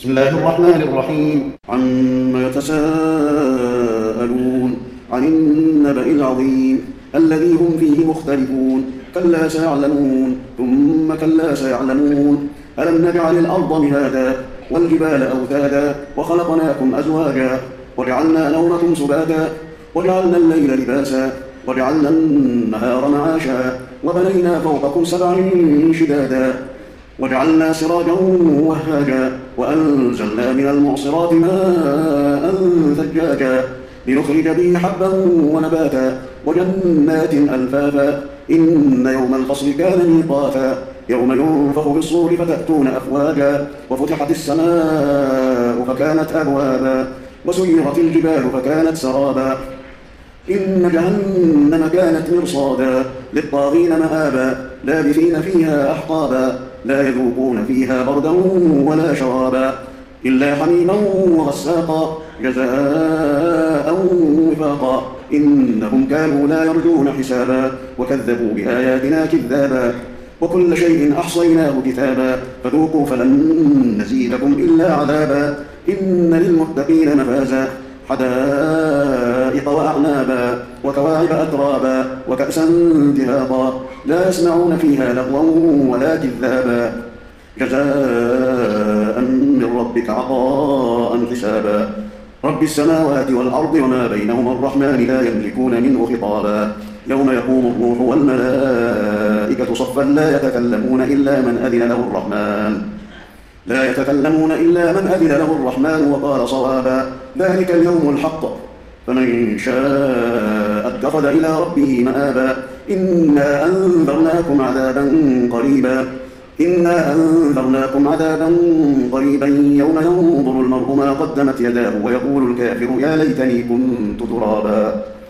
بسم الله الرحمن الرحيم. عما يتساءلون عن النبأ العظيم الذي هم فيه مختلفون كلا سيعلمون ثم كلا سيعلمون ألم نجعل الأرض مهادا والجبال أوتادا وخلقناكم أزواجا وجعلنا نومكم سباتا وجعلنا الليل لباسا وجعلنا النهار معاشا وبنينا فوقكم سبعا شدادا وجعلنا سراجا وهاجا وأنزلنا من المعصرات ماء ثجاجا لنخرج به حبا ونباتا وجنات ألفافا إن يوم الفصل كان ميقاتا يوم ينفخ في الصور فتأتون أفواجا وفتحت السماء فكانت أبوابا وسيرت الجبال فكانت سرابا إن جهنم كانت مرصادا للطاغين مآبا لابثين فيها أحقابا لا يذوقون فيها بردا ولا شرابا إلا حميما وغساقا جزاء وفاقا إنهم كانوا لا يرجون حسابا وكذبوا بآياتنا كذابا وكل شيء أحصيناه كتابا فذوقوا فلن نزيدكم إلا عذابا إن للمتقين مفازا حدائق وأعنابا وكواعب أترابا وكأسا دهاقا لا يسمعون فيها لغوا ولا كذابا جزاء من ربك عطاء حسابا رب السماوات والأرض وما بينهما الرحمن لا يملكون منه خطابا يوم يقوم الروح والملائكة صفا لا يتكلمون إلا من أذن له الرحمن وقال صوابا ذلك اليوم الحق فمن شاء اتخذ إلى ربه مآبا إنا أنذرناكم عذابا قريبا يوم ينظر المرء ما قدمت يداه ويقول الكافر يا ليتني كنت ترابا.